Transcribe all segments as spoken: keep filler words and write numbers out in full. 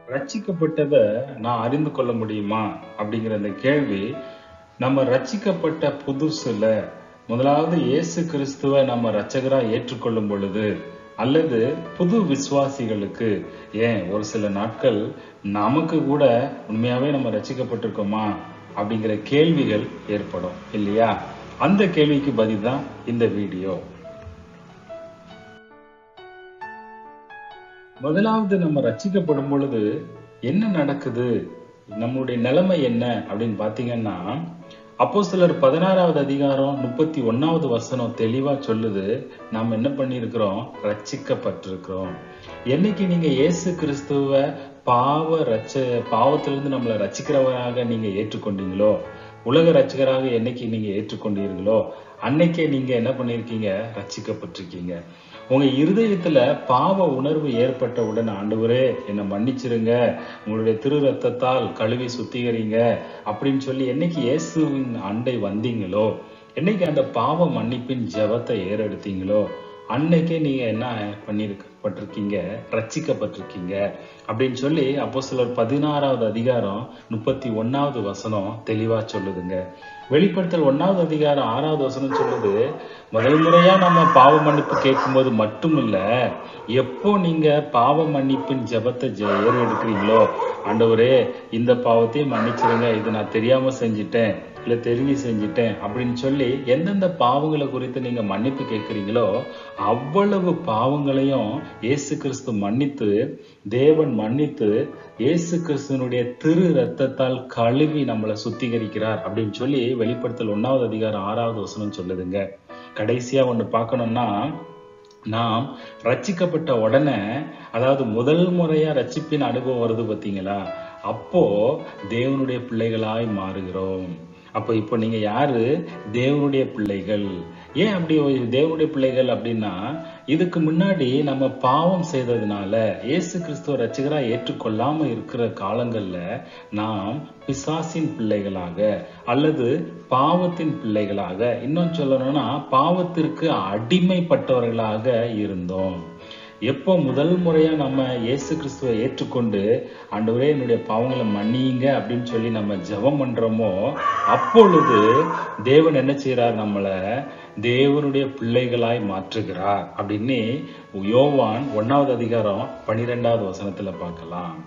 ரட்சிக்கப்பட்டதை நான் அறிந்து கொள்ள முடியுமா அப்படிங்கிற அந்த கேள்வி, நம்ம ரட்சிக்கப்பட்ட புதுசுல முதலாவது இயேசு கிறிஸ்துவை நம்ம ரட்சகரா ஏற்றுக்கொள்ளும் பொழுது, அல்லது புது விசுவாசிகளுக்கு, ஏன் ஒரு சில நாட்கள் நமக்கு கூட உண்மையாவே நம்ம ரட்சிக்கப்பட்டிருக்கோமா அப்படிங்கிற கேள்விகள் ஏற்படும் இல்லையா? அந்த கேள்விக்கு பதில் தான் இந்த வீடியோ. முதலாவது நம்ம ரட்சிக்கப்படும் பொழுது என்ன நடக்குது, நம்மளுடைய நிலைமை என்ன அப்படின்னு பாத்தீங்கன்னா, அப்போஸ்தலர் பதினாறாவது அதிகாரம் முப்பத்தி ஒன்னாவது வசனம் தெளிவா சொல்லுது, நாம் என்ன பண்ணிருக்கிறோம்? ரட்சிக்கப்பட்டிருக்கிறோம். என்னைக்கு நீங்க இயேசு கிறிஸ்துவ பாவ ரட்ச பாவத்திலிருந்து நம்மளை ரட்சிக்கிறவராக நீங்க ஏற்றுக்கொண்டீங்களோ, உலக ரட்சகராக என்னைக்கு நீங்க ஏற்றுக்கொண்டீர்களோ, அன்னைக்கே நீங்க என்ன பண்ணிருக்கீங்க? ரட்சிக்கப்பட்டிருக்கீங்க. உங்க இருதயத்துல பாவ உணர்வு ஏற்பட்ட உடனே, ஆண்டவரே என்னை மன்னிச்சிருங்க, உங்களுடைய திரு ரத்தத்தால் கழுவி சுத்திகரிங்க அப்படின்னு சொல்லி என்னைக்கு இயேசுவின் அண்டை வந்தீங்களோ, என்னைக்கு அந்த பாவ மன்னிப்பின் ஜெபத்தை ஏறெடுத்தீங்களோ, அன்னைக்கே நீங்க என்ன பண்ணிருக்கப்பட்டிருக்கீங்க? ரட்சிக்கப்பட்டிருக்கீங்க அப்படின்னு சொல்லி அப்போஸ்தலர் பதினாறாவது அதிகாரம் முப்பத்தி ஒன்னாவது வசனம் தெளிவா சொல்லுதுங்க. வெளிப்படுத்தல் ஒன்னாவது அதிகாரம் ஆறாவது வசனம் சொல்லுது, முதல் முறையா நம்ம பாவ மன்னிப்பு கேட்கும் போது மட்டும் இல்ல, எப்போ நீங்க பாவ மன்னிப்பின் ஜெபத்தை ஏறு எடுக்கிறீங்களோ, ஆண்டவரே இந்த பாவத்தையும் மன்னிச்சிருங்க, இது நான் தெரியாம செஞ்சுட்டேன், இல்ல தெரிஞ்சு செஞ்சுட்டேன் அப்படின்னு சொல்லி எந்தெந்த பாவங்களை குறித்து நீங்க மன்னிப்பு கேட்கிறீங்களோ, அவ்வளவு பாவங்களையும் இயேசு கிறிஸ்து மன்னித்து, தேவன் மன்னித்து, இயேசு கிறிஸ்துவனுடைய திரு ரத்தத்தால் கழுவி நம்மளை சுத்திகரிக்கிறார் அப்படின்னு சொல்லி வெளிப்படுத்தல் ஒன்னாவது அதிகாரம் ஆறாவது வசனம் சொல்லுதுங்க. கடைசியா ஒண்ணு பார்க்கணும்னா, நாம் ரட்சிக்கப்பட்ட உடனே, அதாவது முதல் முறையா ரட்சிப்பின் அனுபவம் வருது பாத்தீங்களா, அப்போ தேவனுடைய பிள்ளைகளாய் மாறுகிறோம். அப்போ இப்போ நீங்க யாரு? தேவனுடைய பிள்ளைகள். ஏன் அப்படி தேவனுடைய பிள்ளைகள் அப்படின்னா, இதுக்கு முன்னாடி நம்ம பாவம் செய்ததுனால இயேசு கிறிஸ்துவ ரட்சகரா ஏற்றுக்கொள்ளாம இருக்கிற காலங்கள்ல நாம் பிசாசின் பிள்ளைகளாக அல்லது பாவத்தின் பிள்ளைகளாக, இன்னும் சொல்லணும்னா பாவத்திற்கு அடிமைப்பட்டவர்களாக இருந்தோம். எப்போ முதல் முறையா நம்ம இயேசு கிறிஸ்துவை ஏற்றுக்கொண்டு, ஆண்டவரே என்னுடைய பாவங்களை மன்னியுங்க அப்படின்னு சொல்லி நம்ம ஜெபம் பண்றோமோ, அப்பொழுது தேவன் என்ன செய்யறார்? நம்மள தேவனுடைய பிள்ளைகளாய் மாற்றுகிறார் அப்படின்னு யோவான் ஒன்னாவது அதிகாரம் பனிரெண்டாவது வசனத்துல பார்க்கலாம்.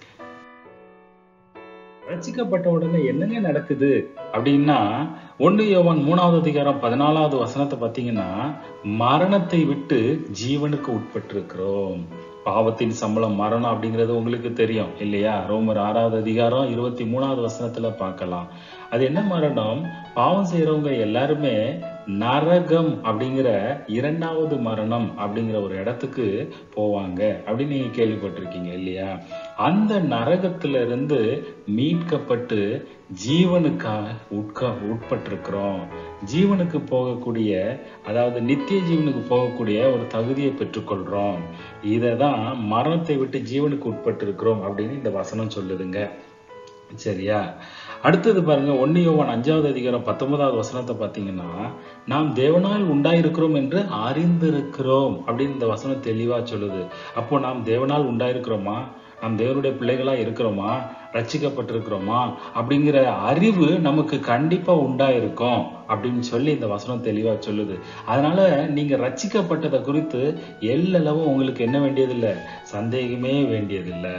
ரட்சிக்கப்பட்ட உடனே என்னங்க நடக்குது அப்படின்னா, ஒன்று யோவான் மூணாவது அதிகாரம் பதினாலாவது வசனத்தை பார்த்தீங்கன்னா, மரணத்தை விட்டு ஜீவனுக்கு உட்பட்டு இருக்கிறோம். பாவத்தின் சம்பளம் மரணம் அப்படிங்கிறது உங்களுக்கு தெரியும் இல்லையா? ரோமர் ஆறாவது அதிகாரம் இருபத்தி மூணாவது வசனத்துல பார்க்கலாம். அது என்ன மரணம்? பாவம் செய்யறவங்க எல்லாருமே நரகம் அப்படிங்கிற இரண்டாவது மரணம் அப்படிங்கிற ஒரு இடத்துக்கு போவாங்க அப்படின்னு நீங்க கேள்விப்பட்டிருக்கீங்க இல்லையா? அந்த நரகத்துல இருந்து மீட்கப்பட்டு ஜீவனுக்காக உட்கா உட்பட்டிருக்கிறோம். ஜீவனுக்கு போகக்கூடிய, அதாவது நித்திய ஜீவனுக்கு போகக்கூடிய ஒரு தகுதியை பெற்றுக்கொள்றோம். இததான் மரணத்தை விட்டு ஜீவனுக்கு உட்பட்டு இருக்கிறோம் அப்படின்னு இந்த வசனம் சொல்லுதுங்க. சரியா? அடுத்தது பாருங்க, ஒன்னு யோவான் அஞ்சாவது அதிகாரம் பத்தொன்பதாவது வசனத்தை பாத்தீங்கன்னா, நாம் தேவனால் உண்டாயிருக்கிறோம் என்று அறிந்திருக்கிறோம் அப்படின்னு இந்த வசனம் தெளிவா சொல்லுது. அப்போ நாம் தேவனால் உண்டாயிருக்கிறோமா? நாம் தேவனுடைய பிள்ளைகளா இருக்கிறோமா? ரட்சிக்கப்பட்டிருக்கிறோமா? அப்படிங்கிற அறிவு நமக்கு கண்டிப்பா உண்டாயிருக்கும் அப்படின்னு சொல்லி இந்த வசனம் தெளிவா சொல்லுது. அதனால நீங்க ரட்சிக்கப்பட்டதை குறித்து எல்லளவும் உங்களுக்கு என்ன வேண்டியதில்லை? சந்தேகமே வேண்டியதில்லை.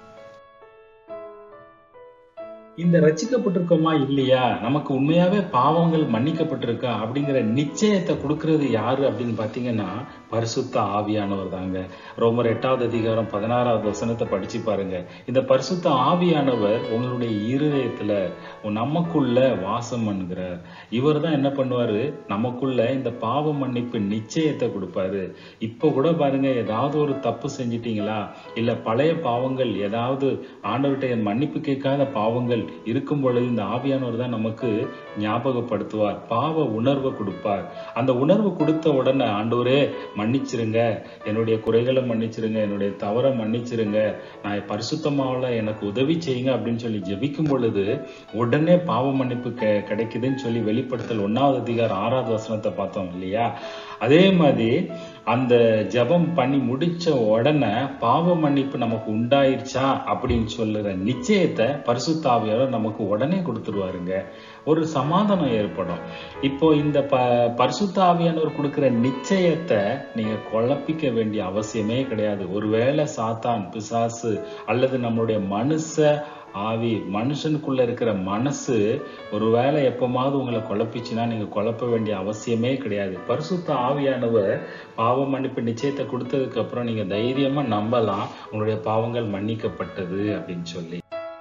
இந்த ரட்சிக்கப்பட்டிருக்கோமா இல்லையா, நமக்கு உண்மையாவே பாவங்கள் மன்னிக்கப்பட்டிருக்கா அப்படிங்கிற நிச்சயத்தை கொடுக்கறது யாரு அப்படின்னு பாத்தீங்கன்னா, பரிசுத்த ஆவியானவர் தாங்க. ரோமர் எட்டாவது அதிகாரம் பதினாறாவது வசனத்தை படிச்சு பாருங்க. இந்த பரிசுத்த ஆவியானவர் உங்களுடைய இருதயத்துல நமக்குள்ள வாசம் பண்ணுகிறார். இவர் தான் என்ன பண்ணுவாரு? நமக்குள்ள இந்த பாவ மன்னிப்பு நிச்சயத்தை கொடுப்பாரு. இப்ப கூட பாருங்க, ஏதாவது ஒரு தப்பு செஞ்சிட்டீங்களா, இல்ல பழைய பாவங்கள் ஏதாவது ஆண்டவர்கிட்ட மன்னிப்பு கேட்காத பாவங்கள் இருக்கும் பொழுது இந்த ஆவியானவர் தான் நமக்கு ஞாபகப்படுத்துவார், பாவ உணர்வை கொடுப்பார். அந்த உணர்வு கொடுத்த உடனே, ஆண்டவரே மன்னிச்சிருங்க, என்னுடைய குறைகளை மன்னிச்சிருங்க, என்னுடைய தவறை மன்னிச்சிருங்க, நான் பரிசுத்தமாவல எனக்கு உதவி செய்யுங்க அப்படின்னு சொல்லி ஜெபிக்கும் பொழுது உடனே பாவ மன்னிப்பு கிடைக்குதுன்னு சொல்லி வெளிப்படுத்தல் ஒன்னாவது அதிகாரம் ஆறாவது வசனத்தை பார்த்தோம் இல்லையா? அதே மாதிரி அந்த ஜெபம் பண்ணி முடிச்ச உடனே பாவ மன்னிப்பு நமக்கு உண்டாயிருச்சா அப்படின்னு சொல்லுற நிச்சயத்தை பரிசுத்த ஆவியானவர் நமக்கு உடனே கொடுத்துருவாருங்க. ஒரு சமாதானம் ஏற்படும். இப்போ இந்த ப பரிசுத்த ஆவியானவர் கொடுக்கிற நிச்சயத்தை நீங்க குழப்பிக்க வேண்டிய அவசியமே கிடையாது. ஒருவேளை சாத்தான், பிசாசு அல்லது நம்மளுடைய மனுஷ ஆவி, மனுஷனுக்குள்ள இருக்கிற மனசு ஒருவேளை எப்பமாவது உங்களை குழப்பிச்சுன்னா நீங்க குழப்ப வேண்டிய அவசியமே கிடையாது. பரிசுத்த ஆவியானவர் பாவ மன்னிப்பு நிச்சயத்தை கொடுத்ததுக்கு அப்புறம் நீங்க தைரியமா நம்பலாம் உங்களுடைய பாவங்கள் மன்னிக்கப்பட்டது அப்படின்னு சொல்லி.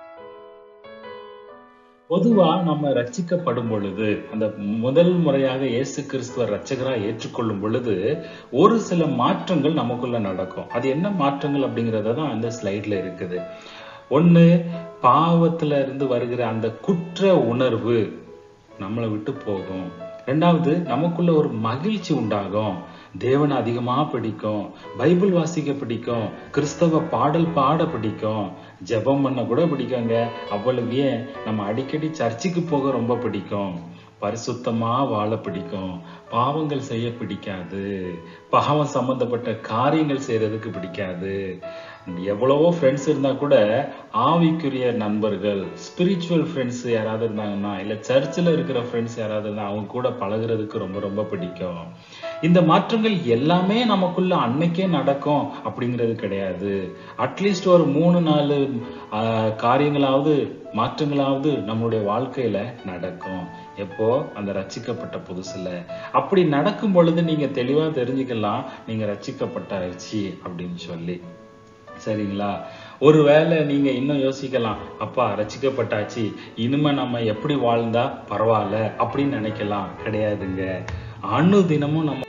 பொதுவா நம்ம ரட்சிக்கப்படும் பொழுது, அந்த முதல் முறையாக இயேசு கிறிஸ்துவ ரட்சகரா ஏற்றுக்கொள்ளும் பொழுது ஒரு சில மாற்றங்கள் நமக்குள்ள நடக்கும். அது என்ன மாற்றங்கள் அப்படிங்கறத தான் அந்த ஸ்லைட்ல இருக்குது. ஒண்ணு, பாவத்துல இருந்து வருகிற அந்த குற்ற உணர்வு நம்மளை விட்டு போகும். ரெண்டாவது, நமக்குள்ள ஒரு மகிழ்ச்சி உண்டாகும். தேவனை அதிகமா பிடிக்கும், பைபிள் வாசிக்க பிடிக்கும், கிறிஸ்தவ பாடல் பாட பிடிக்கும், ஜெபம் பண்ண கூட பிடிக்குங்க. அவ்வளவு ஏன் நம்ம அடிக்கடி சர்ச்சுக்கு போக ரொம்ப பிடிக்கும், பரிசுத்தமா வாழ பிடிக்கும், பாவங்கள் செய்ய பிடிக்காது, பாவம் சம்பந்தப்பட்ட காரியங்கள் செய்யறதுக்கு பிடிக்காது. எவ்வளவோ ஃப்ரெண்ட்ஸ் இருந்தா கூட ஆவிக்குரிய நண்பர்கள், ஸ்பிரிச்சுவல் ஃப்ரெண்ட்ஸ் யாராவது இருந்தாங்கன்னா, இல்ல சர்ச்சில் இருக்கிற ஃப்ரெண்ட்ஸ் யாராவது இருந்தா அவங்க கூட பழகுறதுக்கு ரொம்ப ரொம்ப பிடிக்கும். இந்த மாற்றங்கள் எல்லாமே நமக்குள்ள அன்னைக்கே நடக்கும் அப்படிங்கிறது கிடையாது. அட்லீஸ்ட் ஒரு மூணு நாலு ஆஹ் காரியங்களாவது மாற்றங்களாவது நம்மளுடைய வாழ்க்கையில நடக்கும். எப்போ? அந்த ரட்சிக்கப்பட்ட புதுசுல. அப்படி நடக்கும் பொழுது நீங்க தெளிவா தெரிஞ்சுக்கலாம் நீங்க ரட்சிக்கப்பட்டாச்சு அப்படின்னு சொல்லி. சரிங்களா? ஒருவேளை நீங்க இன்னும் யோசிக்கலாம், அப்பா ரட்சிக்கப்பட்டாச்சு, இனிமே நம்ம எப்படி வாழ்ந்தா பரவாயில்ல அப்படின்னு நினைக்கலாம். கிடையாதுங்க. அனுதினமும் நம்ம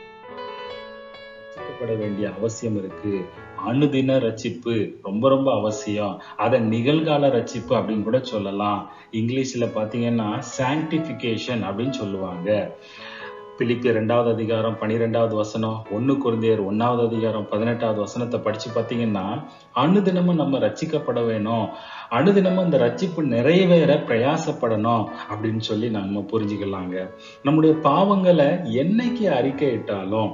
ரட்சிக்கப்பட வேண்டிய அவசியம் இருக்கு. அனுதின ரட்சிப்பு ரொம்ப ரொம்ப அவசியம். அத நிகழ்கால ரட்சிப்பு அப்படின்னு கூட சொல்லலாம். இங்கிலீஷ்ல பாத்தீங்கன்னா சாங்டிபிகேஷன் அப்படின்னு சொல்லுவாங்க. பிலிப்பியர் இரண்டாவது அதிகாரம் பனிரெண்டாவது வசனம், ஒன்னு கொரிந்தியர் ஒன்னாவது அதிகாரம் பதினெட்டாவது வசனத்தை படிச்சு பாத்தீங்கன்னா, அனுதினமும் நம்ம ரட்சிக்கப்பட வேணும், அனுதினமும் இந்த ரட்சிப்பு நிறைவேற பிரயாசப்படணும் அப்படின்னு சொல்லி நம்ம புரிஞ்சுக்கலாங்க. நம்முடைய பாவங்களை என்னைக்கு அறிக்கையிட்டாலும்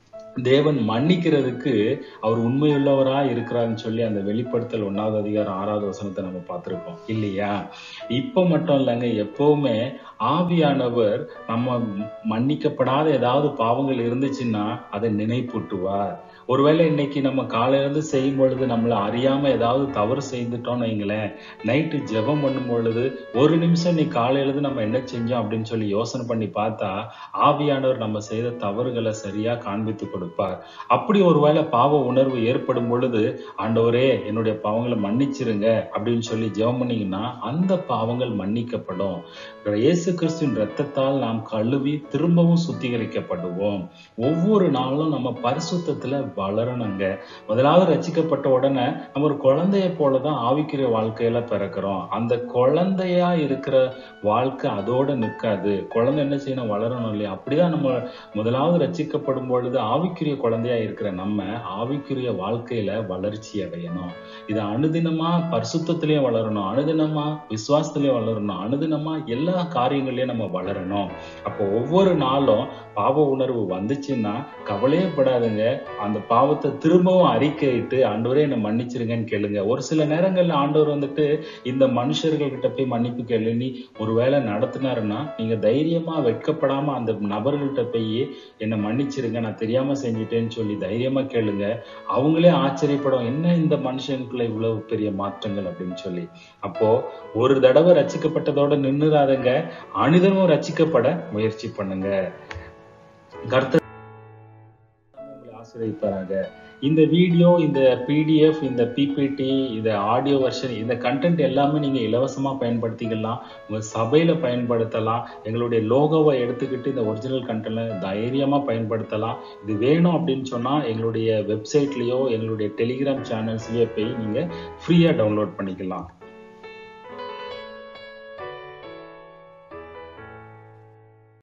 தேவன் மன்னிக்கிறதுக்கு அவர் உண்மையுள்ளவரா இருக்கிறாருன்னு சொல்லி அந்த வெளிப்படுத்தல் ஒன்னாவது அதிகாரம் ஆறாவது வசனத்தை நம்ம பார்த்திருக்கோம் இல்லையா? இப்ப மட்டும் இல்லைங்க, எப்பவுமே ஆவியானவர் நம்ம மன்னிக்கப்படாத ஏதாவது பாவங்கள் இருந்துச்சுன்னா அதை நினைப்பூட்டுவார். ஒருவேளை இன்னைக்கு நம்ம காலையில இருந்து செய்யும் பொழுது நம்மள அறியாம ஏதாவது தவறு செய்துட்டோம்னு வைங்களேன், நைட்டு ஜெபம் பண்ணும் பொழுது ஒரு நிமிஷம் நீ காலையில இருந்து நம்ம என்ன செஞ்சோம் அப்படின்னு சொல்லி யோசனை பண்ணி பார்த்தா ஆவியானவர் நம்ம செய்த தவறுகளை சரியா காண்பித்து கொடுப்பார். அப்படி ஒருவேளை பாவ உணர்வு ஏற்படும் பொழுது, ஆண்டவரே என்னுடைய பாவங்களை மன்னிச்சிருங்க அப்படின்னு சொல்லி ஜெபம் பண்ணீங்கன்னா அந்த பாவங்கள் மன்னிக்கப்படும். இயேசு கிறிஸ்துவின் இரத்தத்தால் நாம் கழுவி திரும்பவும் சுத்திகரிக்கப்படுவோம். ஒவ்வொரு நாளும் நம்ம பரிசுத்தத்துல வளரணுங்க. முதலாவது ரட்சிக்கப்பட்ட உடனே நம்ம ஒரு குழந்தைய போலதான் ஆவிக்குரிய வாழ்க்கையில பிறக்கிறோம். அந்த குழந்தையா இருக்கிற வாழ்க்கை அதோட நிற்காது. குழந்தை என்ன செய்யணும்? வளரணும் இல்லையா? அப்படிதான் நம்ம முதலாவது ரட்சிக்கப்படும் பொழுது ஆவிக்குரிய குழந்தையா இருக்கிற நம்ம ஆவிக்குரிய வாழ்க்கையில வளர்ச்சி அடையணும். இது அனுதினமா பரிசுத்தத்திலயும் வளரணும், அனுதினமா விசுவாசத்திலயும் வளரணும், அனுதினமா எல்லா காரியங்களையும் நம்ம வளரணும். அப்போ ஒவ்வொரு நாளும் பாவ உணர்வு வந்துச்சுன்னா கவலையே படாதுங்க. அந்த பாவத்தை திரும்பவும் அறிக்கையிட்டு ஆண்டவரே என்னை மன்னிச்சிருங்கன்னு கேளுங்க. ஒரு சில நேரங்கள்ல ஆண்டவர் வந்துட்டு இந்த மனுஷர்கள் கிட்ட போய் மன்னிப்பு கேளுன்னு ஒருவேளை நடத்தினாருன்னா நீங்க தைரியமா வெட்கப்படாம அந்த நபர்கள்ட்ட போய் என்னை மன்னிச்சிருங்க, நான் தெரியாம செஞ்சுட்டேன்னு சொல்லி தைரியமா கேளுங்க. அவங்களே ஆச்சரியப்படும், என்ன இந்த மனுஷனுக்குள்ள இவ்வளவு பெரிய மாற்றங்கள் அப்படின்னு சொல்லி. அப்போ ஒரு தடவை ரட்சிக்கப்பட்டதோட நின்னுறாதங்க, அனுதினமும் ரட்சிக்கப்பட முயற்சி பண்ணுங்க. கர்த்தர் ஆசீர்வதிப்பாராக. இந்த வீடியோ, இந்த பிடிஎஃப், இந்த பிபிடி, இந்த ஆடியோ வெர்ஷன், இந்த கண்டென்ட் எல்லாமே நீங்க இலவசமா பயன்படுத்திக்கலாம். உங்க சபையில பயன்படுத்தலாம். எங்களுடைய லோகோவை எடுத்துக்கிட்டு இந்த ஒரிஜினல் கண்டென்ட் தைரியமா பயன்படுத்தலாம். இது வேணும் அப்படின்னு சொன்னா எங்களுடைய வெப்சைட்லயோ எங்களுடைய டெலிகிராம் சேனல்ஸ்லயோ போய் நீங்க ஃப்ரீயா டவுன்லோட் பண்ணிக்கலாம்.